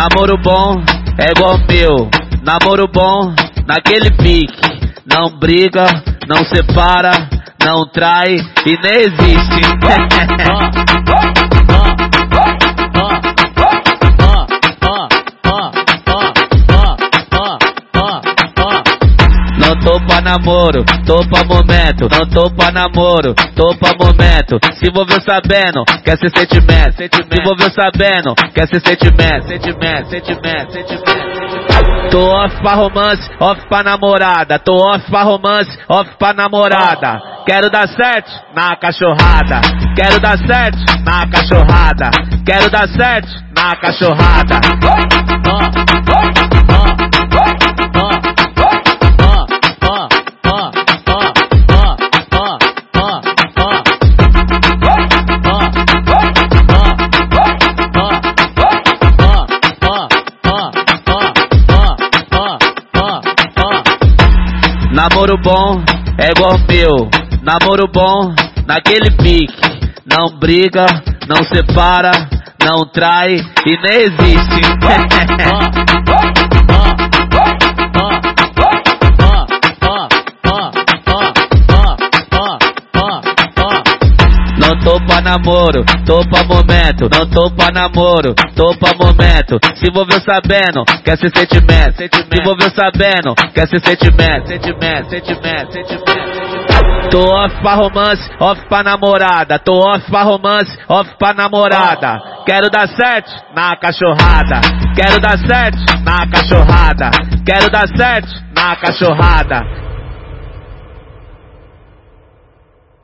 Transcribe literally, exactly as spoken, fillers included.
Namoro bom é igual meu, namoro bom naquele pique. Não briga, não separa, não trai e nem existe. Não tô pra namoro, tô pra momento. Não tô pra namoro, tô pra momento. Se envolveu sabendo, quer ser sentimento. Se envolveu sabendo, quer ser sentimento. Sentimento, sentimento, sentimento. Tô off pra romance, off pra namorada. Tô off pra romance, off pra namorada. Quero dar certo na cachorrada. Quero dar certo na cachorrada. Quero dar certo na cachorrada. Namoro bom é igual meu, namoro bom naquele pique. Não briga, não separa, não trai e nem existe. Não tô pra namoro, tô pra momento. Não tô pra namoro, tô pra momento. Se envolveu sabendo, quer ser sentimento. Se envolveu sabendo, quer ser sentimento. Sentimento, sentimento, sentimento. Tô off pra romance, off pra namorada. Tô off pra romance, off pra namorada. Quero dar certo na cachorrada. Quero dar certo na cachorrada. Quero dar certo na cachorrada.